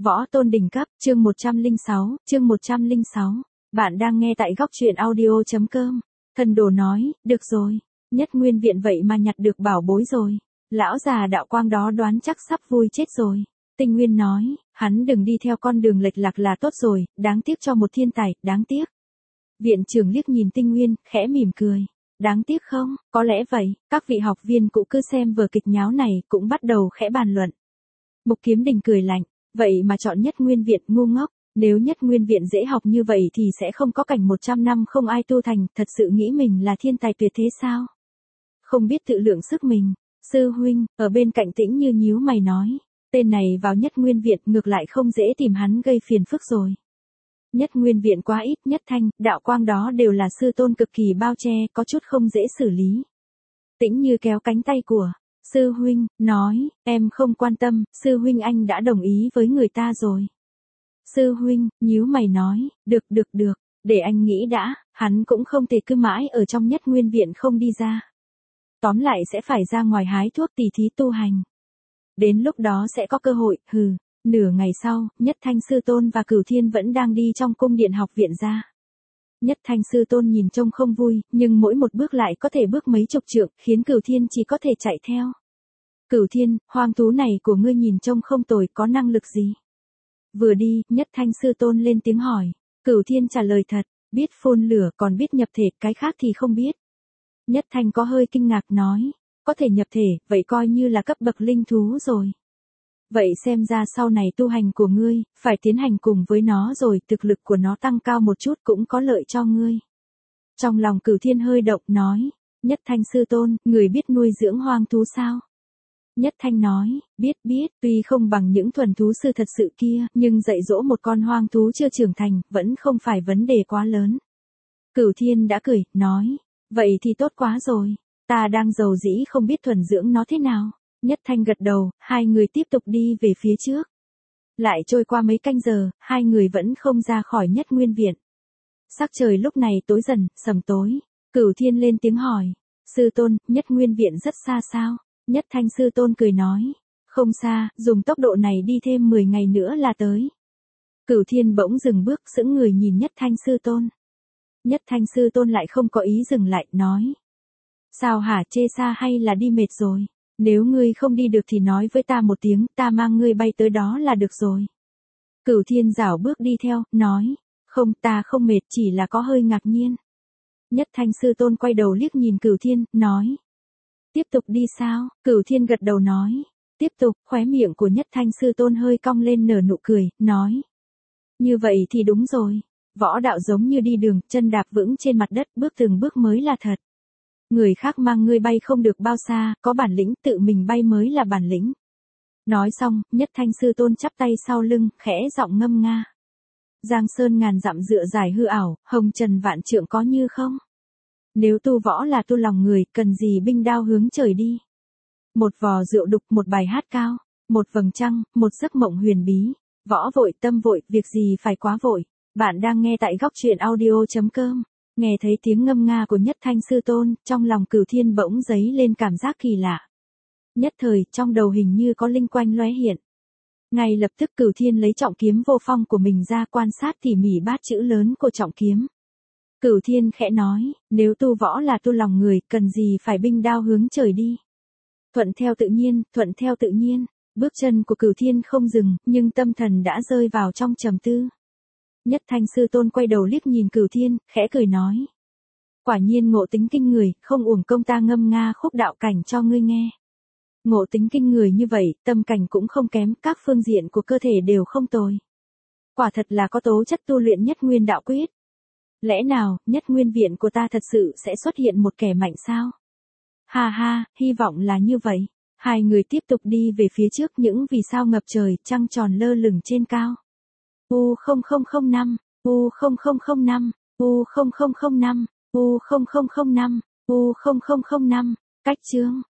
Võ tôn đỉnh cấp, chương 106. Bạn đang nghe tại góc truyện audio.com. Thần đồ nói, được rồi, Nhất Nguyên Viện vậy mà nhặt được bảo bối rồi. Lão già đạo quang đó đoán chắc sắp vui chết rồi. Tinh Nguyên nói, hắn đừng đi theo con đường lệch lạc là tốt rồi, đáng tiếc cho một thiên tài, đáng tiếc. Viện trưởng liếc nhìn Tinh Nguyên, khẽ mỉm cười. Đáng tiếc không, có lẽ vậy, các vị học viên cụ cứ xem vở kịch nháo này cũng bắt đầu khẽ bàn luận. Mục Kiếm Đình cười lạnh, vậy mà chọn Nhất Nguyên Viện ngu ngốc, nếu Nhất Nguyên Viện dễ học như vậy thì sẽ không có cảnh 100 năm không ai tu thành, thật sự nghĩ mình là thiên tài tuyệt thế sao? Không biết tự lượng sức mình, sư huynh, ở bên cạnh Tĩnh Như nhíu mày nói, tên này vào Nhất Nguyên Viện ngược lại không dễ tìm hắn gây phiền phức rồi. Nhất Nguyên Viện quá ít, Nhất Thanh, đạo quang đó đều là sư tôn cực kỳ bao che, có chút không dễ xử lý. Tĩnh Như kéo cánh tay của sư huynh, nói, em không quan tâm, sư huynh anh đã đồng ý với người ta rồi. Sư huynh, nhíu mày nói, được, để anh nghĩ đã, hắn cũng không thể cứ mãi ở trong Nhất Nguyên Viện không đi ra. Tóm lại sẽ phải ra ngoài hái thuốc tỉ thí tu hành. Đến lúc đó sẽ có cơ hội, Nửa ngày sau, Nhất Thanh sư tôn và Cửu Thiên vẫn đang đi trong cung điện học viện ra. Nhất Thanh sư tôn nhìn trông không vui, nhưng mỗi một bước lại có thể bước mấy chục trượng, khiến Cửu Thiên chỉ có thể chạy theo. Cửu Thiên, hoang thú này của ngươi nhìn trông không tồi, có năng lực gì? Vừa đi, Nhất Thanh sư tôn lên tiếng hỏi. Cửu Thiên trả lời thật, biết phun lửa còn biết nhập thể, cái khác thì không biết. Nhất Thanh có hơi kinh ngạc nói, có thể nhập thể, vậy coi như là cấp bậc linh thú rồi. Vậy xem ra sau này tu hành của ngươi, phải tiến hành cùng với nó rồi, thực lực của nó tăng cao một chút cũng có lợi cho ngươi. Trong lòng Cửu Thiên hơi động nói, Nhất Thanh sư tôn, người biết nuôi dưỡng hoang thú sao? Nhất Thanh nói, biết, tuy không bằng những thuần thú sư thật sự kia, nhưng dạy dỗ một con hoang thú chưa trưởng thành, vẫn không phải vấn đề quá lớn. Cửu Thiên đã cười, nói, vậy thì tốt quá rồi, ta đang giàu dĩ không biết thuần dưỡng nó thế nào. Nhất Thanh gật đầu, hai người tiếp tục đi về phía trước. Lại trôi qua mấy canh giờ, hai người vẫn không ra khỏi Nhất Nguyên Viện. Sắc trời lúc này tối dần, sầm tối. Cửu Thiên lên tiếng hỏi, sư tôn, Nhất Nguyên Viện rất xa sao? Nhất Thanh sư tôn cười nói, không xa, dùng tốc độ này đi thêm 10 ngày nữa là tới. Cửu Thiên bỗng dừng bước, sững người nhìn Nhất Thanh sư tôn. Nhất Thanh sư tôn lại không có ý dừng lại, nói, sao hả, chê xa hay là đi mệt rồi? Nếu ngươi không đi được thì nói với ta một tiếng, ta mang ngươi bay tới đó là được rồi. Cửu Thiên rảo bước đi theo, nói, không, ta không mệt, chỉ là có hơi ngạc nhiên. Nhất Thanh sư tôn quay đầu liếc nhìn Cửu Thiên, nói, tiếp tục đi sao? Cửu Thiên gật đầu nói, tiếp tục. Khóe miệng của Nhất Thanh sư tôn hơi cong lên nở nụ cười, nói, như vậy thì đúng rồi. Võ đạo giống như đi đường, chân đạp vững trên mặt đất, bước từng bước mới là thật. Người khác mang ngươi bay không được bao xa, có bản lĩnh, tự mình bay mới là bản lĩnh. Nói xong, Nhất Thanh sư tôn chắp tay sau lưng, khẽ giọng ngâm nga. Giang sơn ngàn dặm dựa dài hư ảo, hồng trần vạn trượng có như không? Nếu tu võ là tu lòng người, cần gì binh đao hướng trời đi? Một vò rượu đục, một bài hát cao, một vầng trăng, một giấc mộng huyền bí. Võ vội, tâm vội, việc gì phải quá vội. Bạn đang nghe tại góc truyện audio.com. Nghe thấy tiếng ngâm nga của Nhất Thanh sư tôn, trong lòng Cửu Thiên bỗng dấy lên cảm giác kỳ lạ. Nhất thời, trong đầu hình như có linh quang lóe hiện. Ngay lập tức Cửu Thiên lấy trọng kiếm vô phong của mình ra quan sát tỉ mỉ bát chữ lớn của trọng kiếm. Cửu Thiên khẽ nói, nếu tu võ là tu lòng người, cần gì phải binh đao hướng trời đi. Thuận theo tự nhiên, bước chân của Cửu Thiên không dừng, nhưng tâm thần đã rơi vào trong trầm tư. Nhất Thanh sư tôn quay đầu liếc nhìn Cửu Thiên, khẽ cười nói. Quả nhiên ngộ tính kinh người, không uổng công ta ngâm nga khúc đạo cảnh cho ngươi nghe. Ngộ tính kinh người như vậy, tâm cảnh cũng không kém, các phương diện của cơ thể đều không tồi. Quả thật là có tố chất tu luyện Nhất Nguyên đạo quyết. Lẽ nào, Nhất Nguyên Viện của ta thật sự sẽ xuất hiện một kẻ mạnh sao? Ha, hy vọng là như vậy. Hai người tiếp tục đi về phía trước, những vì sao ngập trời, trăng tròn lơ lửng trên cao. U0005, U0005, U0005, U0005, U0005, cách chương